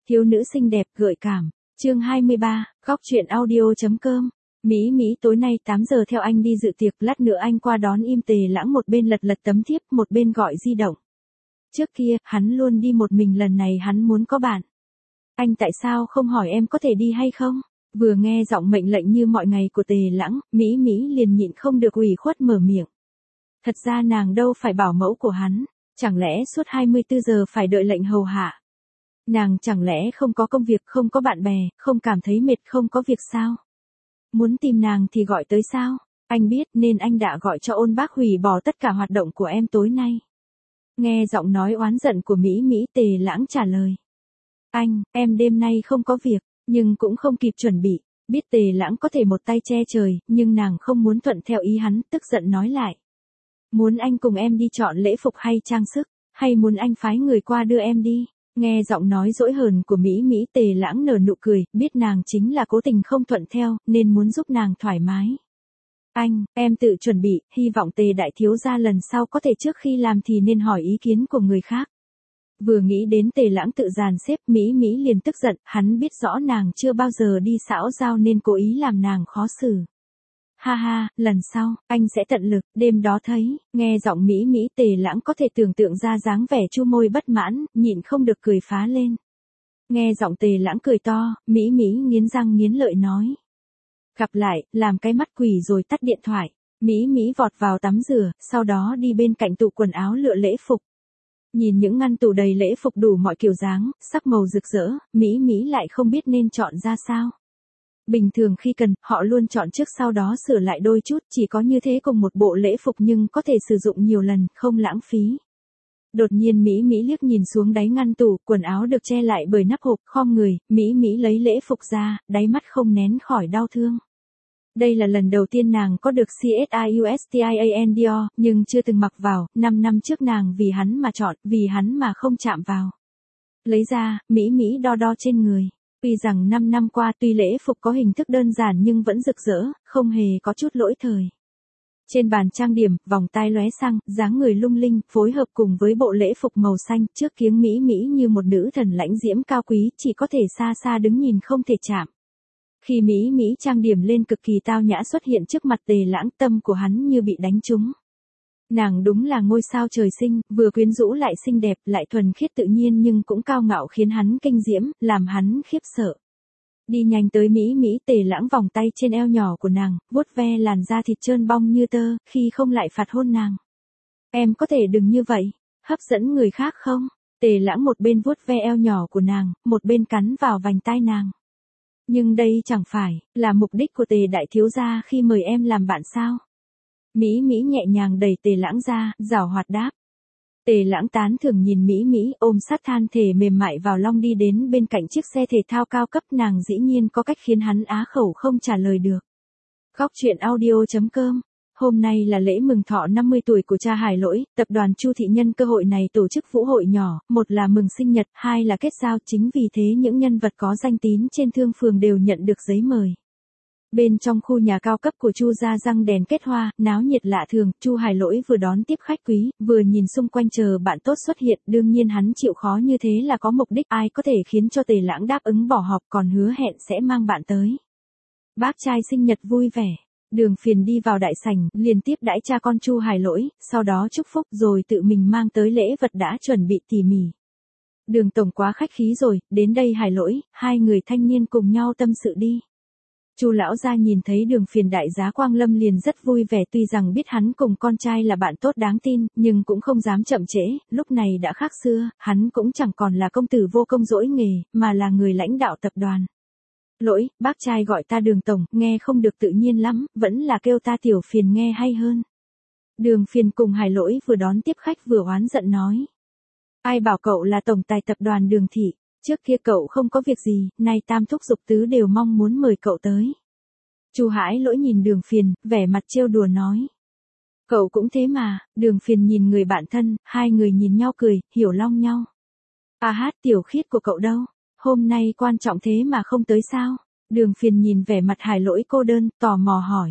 Thiếu nữ xinh đẹp gợi cảm. Chương 23, góc truyện audio.com. Mỹ Mỹ tối nay 8 giờ theo anh đi dự tiệc, lát nữa anh qua đón. Im Tề Lãng một bên lật lật tấm thiếp, một bên gọi di động. Trước kia, hắn luôn đi một mình, lần này hắn muốn có bạn. Anh tại sao không hỏi em có thể đi hay không? Vừa nghe giọng mệnh lệnh như mọi ngày của Tề Lãng, Mỹ Mỹ liền nhịn không được ủy khuất mở miệng. Thật ra nàng đâu phải bảo mẫu của hắn, chẳng lẽ suốt 24 giờ phải đợi lệnh hầu hạ? Nàng chẳng lẽ không có công việc, không có bạn bè, không cảm thấy mệt, không có việc sao? Muốn tìm nàng thì gọi tới sao? Anh biết nên anh đã gọi cho Ôn Bác hủy bỏ tất cả hoạt động của em tối nay. Nghe giọng nói oán giận của Mỹ Mỹ, Tề Lãng trả lời. Anh, em đêm nay không có việc, nhưng cũng không kịp chuẩn bị. Biết Tề Lãng có thể một tay che trời, nhưng nàng không muốn thuận theo ý hắn, tức giận nói lại. Muốn anh cùng em đi chọn lễ phục hay trang sức, hay muốn anh phái người qua đưa em đi? Nghe giọng nói dỗi hờn của Mỹ Mỹ, Tề Lãng nở nụ cười, biết nàng chính là cố tình không thuận theo, nên muốn giúp nàng thoải mái. Anh, em tự chuẩn bị, hy vọng Tề đại thiếu gia lần sau có thể trước khi làm thì nên hỏi ý kiến của người khác. Vừa nghĩ đến Tề Lãng tự dàn xếp, Mỹ Mỹ liền tức giận, hắn biết rõ nàng chưa bao giờ đi xã giao nên cố ý làm nàng khó xử. Ha ha, lần sau, anh sẽ tận lực. Đêm đó thấy, nghe giọng Mỹ Mỹ, Tề Lãng có thể tưởng tượng ra dáng vẻ chu môi bất mãn, nhịn không được cười phá lên. Nghe giọng Tề Lãng cười to, Mỹ Mỹ nghiến răng nghiến lợi nói. Gặp lại, làm cái mắt quỷ rồi tắt điện thoại. Mỹ Mỹ vọt vào tắm rửa, sau đó đi bên cạnh tủ quần áo lựa lễ phục. Nhìn những ngăn tủ đầy lễ phục đủ mọi kiểu dáng, sắc màu rực rỡ, Mỹ Mỹ lại không biết nên chọn ra sao. Bình thường khi cần, họ luôn chọn trước sau đó sửa lại đôi chút, chỉ có như thế cùng một bộ lễ phục nhưng có thể sử dụng nhiều lần, không lãng phí. Đột nhiên Mỹ Mỹ liếc nhìn xuống đáy ngăn tủ, quần áo được che lại bởi nắp hộp, khom người, Mỹ Mỹ lấy lễ phục ra, đáy mắt không nén khỏi đau thương. Đây là lần đầu tiên nàng có được CSIUSTIAN Dior, nhưng chưa từng mặc vào, 5 năm trước nàng vì hắn mà chọn, vì hắn mà không chạm vào. Lấy ra, Mỹ Mỹ đo đo trên người. Tuy rằng 5 năm qua tuy lễ phục có hình thức đơn giản nhưng vẫn rực rỡ, không hề có chút lỗi thời. Trên bàn trang điểm, vòng tai lóe xăng, dáng người lung linh, phối hợp cùng với bộ lễ phục màu xanh, trước kiếng Mỹ Mỹ như một nữ thần lãnh diễm cao quý, chỉ có thể xa xa đứng nhìn không thể chạm. Khi Mỹ Mỹ trang điểm lên cực kỳ tao nhã xuất hiện trước mặt Tề Lãng, tâm của hắn như bị đánh trúng. Nàng đúng là ngôi sao trời sinh, vừa quyến rũ lại xinh đẹp, lại thuần khiết tự nhiên nhưng cũng cao ngạo khiến hắn kinh diễm, làm hắn khiếp sợ. Đi nhanh tới Mỹ Mỹ, Tề Lãng vòng tay trên eo nhỏ của nàng, vuốt ve làn da thịt trơn bong như tơ, khi không lại phạt hôn nàng. Em có thể đừng như vậy, hấp dẫn người khác không? Tề Lãng một bên vuốt ve eo nhỏ của nàng, một bên cắn vào vành tai nàng. Nhưng đây chẳng phải là mục đích của Tề đại thiếu gia khi mời em làm bạn sao? Mỹ Mỹ nhẹ nhàng đẩy Tề Lãng ra, giảo hoạt đáp. Tề Lãng tán thưởng nhìn Mỹ Mỹ, ôm sát than thể mềm mại vào lòng đi đến bên cạnh chiếc xe thể thao cao cấp, nàng dĩ nhiên có cách khiến hắn á khẩu không trả lời được. Góc truyện audio.com. Hôm nay là lễ mừng thọ 50 tuổi của cha Hải Lỗi, tập đoàn Chu Thị nhân cơ hội này tổ chức vũ hội nhỏ, một là mừng sinh nhật, hai là kết giao, chính vì thế những nhân vật có danh tín trên thương phường đều nhận được giấy mời. Bên trong khu nhà cao cấp của Chu gia răng đèn kết hoa, náo nhiệt lạ thường, Chu Hải Lỗi vừa đón tiếp khách quý, vừa nhìn xung quanh chờ bạn tốt xuất hiện, đương nhiên hắn chịu khó như thế là có mục đích, ai có thể khiến cho Tề Lãng đáp ứng bỏ họp, còn hứa hẹn sẽ mang bạn tới. Bác trai sinh nhật vui vẻ. Đường Phiền đi vào đại sảnh, liên tiếp đãi cha con Chu Hải Lỗi, sau đó chúc phúc rồi tự mình mang tới lễ vật đã chuẩn bị tỉ mỉ. Đường tổng quá khách khí rồi, đến đây Hải Lỗi, hai người thanh niên cùng nhau tâm sự đi. Chu lão gia nhìn thấy Đường Phiền đại giá quang lâm liền rất vui vẻ, tuy rằng biết hắn cùng con trai là bạn tốt đáng tin, nhưng cũng không dám chậm trễ, lúc này đã khác xưa, hắn cũng chẳng còn là công tử vô công dỗi nghề, mà là người lãnh đạo tập đoàn. Lỗi, bác trai gọi ta Đường tổng, nghe không được tự nhiên lắm, vẫn là kêu ta Tiểu Phiền nghe hay hơn. Đường Phiền cùng Hải Lỗi vừa đón tiếp khách vừa oán giận nói. Ai bảo cậu là tổng tài tập đoàn Đường thị, trước kia cậu không có việc gì, nay tam thúc dục tứ đều mong muốn mời cậu tới. Chu Hải Lỗi nhìn Đường Phiền, vẻ mặt trêu đùa nói. Cậu cũng thế mà. Đường Phiền nhìn người bạn thân, hai người nhìn nhau cười, hiểu long nhau. À hát, Tiểu Khiết của cậu đâu? Hôm nay quan trọng thế mà không tới sao? Đường Phiền nhìn vẻ mặt Hải Lỗi cô đơn, tò mò hỏi.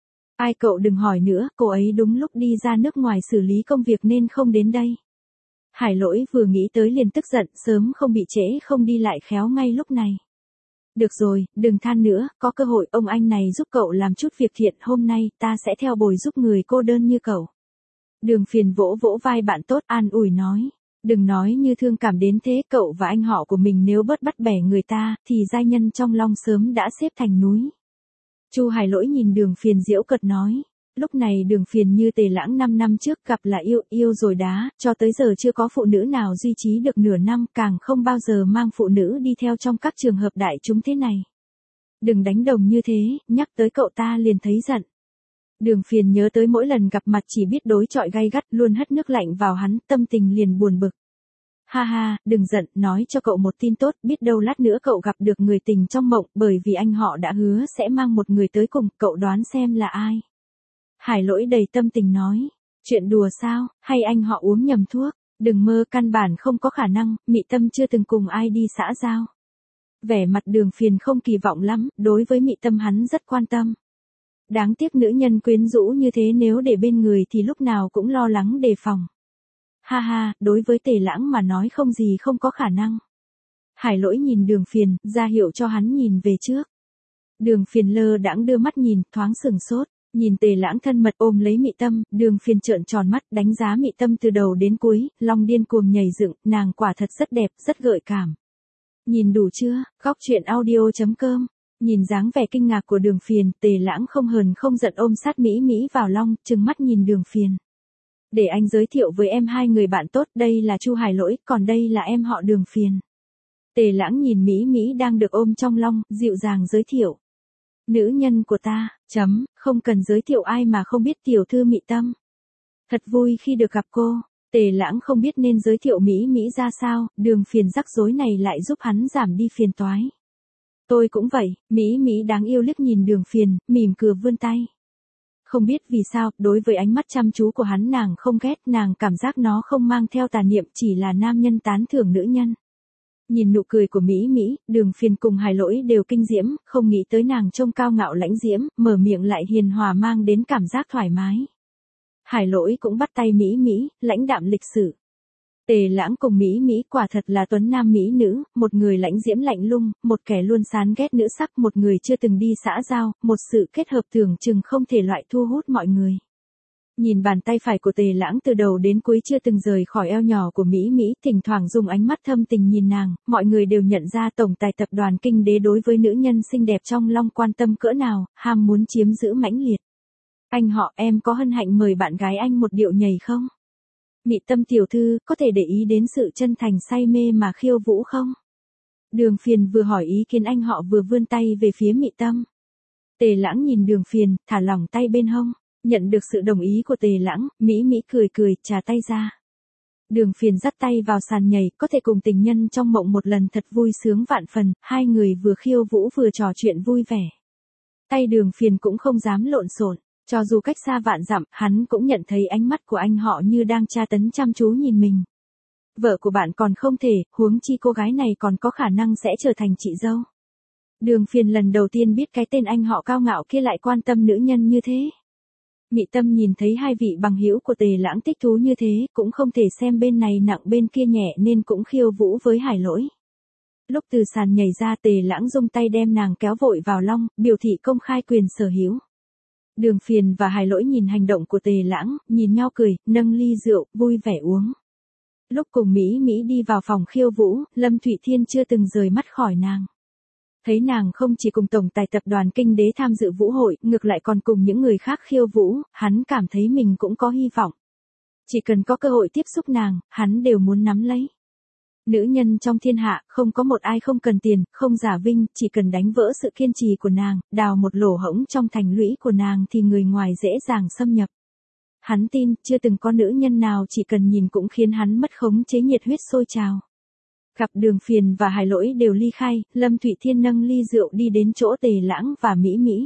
Ai cậu đừng hỏi nữa, cô ấy đúng lúc đi ra nước ngoài xử lý công việc nên không đến đây. Hải Lỗi vừa nghĩ tới liền tức giận, sớm không bị trễ không đi lại khéo ngay lúc này. Được rồi, đừng than nữa, có cơ hội ông anh này giúp cậu làm chút việc thiện, hôm nay ta sẽ theo bồi giúp người cô đơn như cậu. Đường Phiền vỗ vỗ vai bạn tốt an ủi nói. Đừng nói như thương cảm đến thế, cậu và anh họ của mình nếu bớt bắt bẻ người ta, thì giai nhân trong Long sớm đã xếp thành núi. Chu Hải Lỗi nhìn Đường Phiền giễu cợt nói. Lúc này Đường Phiền như Tề Lãng 5 năm trước gặp là yêu rồi đá, cho tới giờ chưa có phụ nữ nào duy trì được nửa năm, càng không bao giờ mang phụ nữ đi theo trong các trường hợp đại chúng thế này. Đừng đánh đồng như thế, nhắc tới cậu ta liền thấy giận. Đường Phiền nhớ tới mỗi lần gặp mặt chỉ biết đối chọi gay gắt, luôn hất nước lạnh vào hắn, tâm tình liền buồn bực. Ha ha, đừng giận, nói cho cậu một tin tốt, biết đâu lát nữa cậu gặp được người tình trong mộng, bởi vì anh họ đã hứa sẽ mang một người tới cùng, cậu đoán xem là ai. Hải Lỗi đầy tâm tình nói, chuyện đùa sao, hay anh họ uống nhầm thuốc, đừng mơ, căn bản không có khả năng, Mị Tâm chưa từng cùng ai đi xã giao. Vẻ mặt Đường Phiền không kỳ vọng lắm, đối với Mị Tâm hắn rất quan tâm. Đáng tiếc nữ nhân quyến rũ như thế nếu để bên người thì lúc nào cũng lo lắng đề phòng. Ha ha, đối với Tề Lãng mà nói không gì không có khả năng. Hải Lỗi nhìn Đường Phiền, ra hiệu cho hắn nhìn về trước. Đường Phiền lơ đãng đưa mắt nhìn, thoáng sừng sốt, nhìn Tề Lãng thân mật ôm lấy Mị Tâm, Đường Phiền trợn tròn mắt, đánh giá Mị Tâm từ đầu đến cuối, lòng điên cuồng nhảy dựng, nàng quả thật rất đẹp, rất gợi cảm. Nhìn đủ chưa, góc truyện audio.com. Nhìn dáng vẻ kinh ngạc của Đường Phiền, Tề Lãng không hờn không giận ôm sát Mỹ Mỹ vào lòng, trừng mắt nhìn Đường Phiền. Để anh giới thiệu với em hai người bạn tốt, đây là Chu Hải Lỗi, còn đây là em họ Đường Phiền. Tề Lãng nhìn Mỹ Mỹ đang được ôm trong lòng, dịu dàng giới thiệu. Nữ nhân của ta, không cần giới thiệu ai mà không biết tiểu thư Mị Tâm. Thật vui khi được gặp cô. Tề Lãng không biết nên giới thiệu Mỹ Mỹ ra sao, Đường Phiền rắc rối này lại giúp hắn giảm đi phiền toái. Tôi cũng vậy, Mỹ Mỹ đáng yêu liếc nhìn Đường Phiền, mỉm cười vươn tay. Không biết vì sao, đối với ánh mắt chăm chú của hắn nàng không ghét, nàng cảm giác nó không mang theo tà niệm, chỉ là nam nhân tán thưởng nữ nhân. Nhìn nụ cười của Mỹ Mỹ, Đường Phiền cùng Hải Lỗi đều kinh diễm, không nghĩ tới nàng trông cao ngạo lãnh diễm, mở miệng lại hiền hòa mang đến cảm giác thoải mái. Hải Lỗi cũng bắt tay Mỹ Mỹ, lãnh đạm lịch sự. Tề Lãng cùng Mỹ Mỹ quả thật là tuấn nam mỹ nữ, một người lãnh diễm lạnh lùng, một kẻ luôn chán ghét nữ sắc, một người chưa từng đi xã giao, một sự kết hợp tưởng chừng không thể loại thu hút mọi người. Nhìn bàn tay phải của Tề Lãng từ đầu đến cuối chưa từng rời khỏi eo nhỏ của Mỹ Mỹ, thỉnh thoảng dùng ánh mắt thâm tình nhìn nàng, mọi người đều nhận ra tổng tài tập đoàn Kinh Đế đối với nữ nhân xinh đẹp trong Long quan tâm cỡ nào, ham muốn chiếm giữ mãnh liệt. Anh họ, em có hân hạnh mời bạn gái anh một điệu nhảy không? Mị Tâm tiểu thư, có thể để ý đến sự chân thành say mê mà khiêu vũ không? Đường Phiền vừa hỏi ý kiến anh họ vừa vươn tay về phía Mị Tâm. Tề Lãng nhìn Đường Phiền, thả lỏng tay bên hông, nhận được sự đồng ý của Tề Lãng, Mỹ Mỹ cười cười, trà tay ra. Đường Phiền dắt tay vào sàn nhảy, có thể cùng tình nhân trong mộng một lần thật vui sướng vạn phần, hai người vừa khiêu vũ vừa trò chuyện vui vẻ. Tay Đường Phiền cũng không dám lộn xộn. Cho dù cách xa vạn dặm, hắn cũng nhận thấy ánh mắt của anh họ như đang tra tấn chăm chú nhìn mình. Vợ của bạn còn không thể, huống chi cô gái này còn có khả năng sẽ trở thành chị dâu. Đường Phiền lần đầu tiên biết cái tên anh họ cao ngạo kia lại quan tâm nữ nhân như thế. Mị Tâm nhìn thấy hai vị bằng hữu của Tề Lãng thích thú như thế, cũng không thể xem bên này nặng bên kia nhẹ nên cũng khiêu vũ với Hải Lỗi. Lúc từ sàn nhảy ra Tề Lãng dung tay đem nàng kéo vội vào lòng, biểu thị công khai quyền sở hữu. Đường Phiền và Hải Lỗi nhìn hành động của Tề Lãng, nhìn nhau cười, nâng ly rượu, vui vẻ uống. Lúc cùng Mỹ Mỹ đi vào phòng khiêu vũ, Lâm Thụy Thiên chưa từng rời mắt khỏi nàng. Thấy nàng không chỉ cùng tổng tài tập đoàn Kinh Đế tham dự vũ hội, ngược lại còn cùng những người khác khiêu vũ, hắn cảm thấy mình cũng có hy vọng. Chỉ cần có cơ hội tiếp xúc nàng, hắn đều muốn nắm lấy. Nữ nhân trong thiên hạ, không có một ai không cần tiền, không giả vinh, chỉ cần đánh vỡ sự kiên trì của nàng, đào một lỗ hổng trong thành lũy của nàng thì người ngoài dễ dàng xâm nhập. Hắn tin, chưa từng có nữ nhân nào chỉ cần nhìn cũng khiến hắn mất khống chế nhiệt huyết sôi trào. Gặp Đường Phiền và Hải Lỗi đều ly khai, Lâm Thụy Thiên nâng ly rượu đi đến chỗ Tề Lãng và Mỹ Mỹ.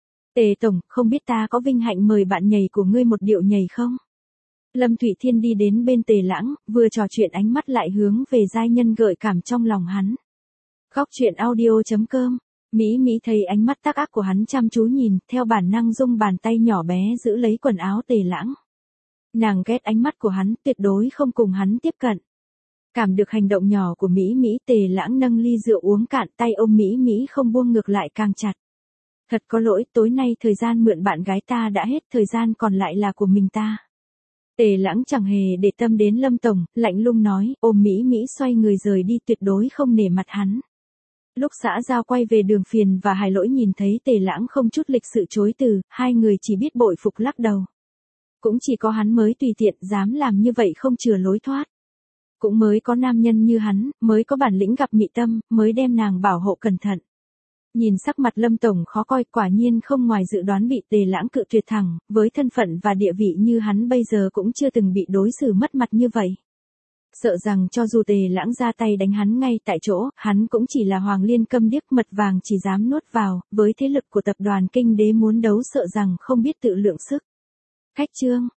Tề Tổng, không biết ta có vinh hạnh mời bạn nhảy của ngươi một điệu nhảy không? Lâm Thụy Thiên đi đến bên Tề Lãng, vừa trò chuyện ánh mắt lại hướng về giai nhân gợi cảm trong lòng hắn. Góc truyện audio.com. Mỹ Mỹ thấy ánh mắt tác ác của hắn chăm chú nhìn, theo bản năng rung bàn tay nhỏ bé giữ lấy quần áo Tề Lãng. Nàng ghét ánh mắt của hắn, tuyệt đối không cùng hắn tiếp cận. Cảm được hành động nhỏ của Mỹ Mỹ, Tề Lãng nâng ly rượu uống cạn, tay ôm Mỹ Mỹ không buông, ngược lại càng chặt. Thật có lỗi, tối nay thời gian mượn bạn gái ta đã hết, thời gian còn lại là của mình ta. Tề Lãng chẳng hề để tâm đến Lâm Tổng, lạnh lùng nói, ôm Mỹ Mỹ xoay người rời đi, tuyệt đối không nể mặt hắn. Lúc xã giao quay về Đường Phiền và Hải Lỗi nhìn thấy Tề Lãng không chút lịch sự chối từ, hai người chỉ biết bội phục lắc đầu. Cũng chỉ có hắn mới tùy tiện dám làm như vậy, không chừa lối thoát. Cũng mới có nam nhân như hắn, mới có bản lĩnh gặp Mị Tâm, mới đem nàng bảo hộ cẩn thận. Nhìn sắc mặt Lâm Tổng khó coi, quả nhiên không ngoài dự đoán bị Tề Lãng cự tuyệt thẳng, với thân phận và địa vị như hắn bây giờ cũng chưa từng bị đối xử mất mặt như vậy. Sợ rằng cho dù Tề Lãng ra tay đánh hắn ngay tại chỗ, hắn cũng chỉ là Hoàng Liên câm điếc, mật vàng chỉ dám nuốt vào, với thế lực của tập đoàn Kinh Đế muốn đấu sợ rằng không biết tự lượng sức. Khách trương.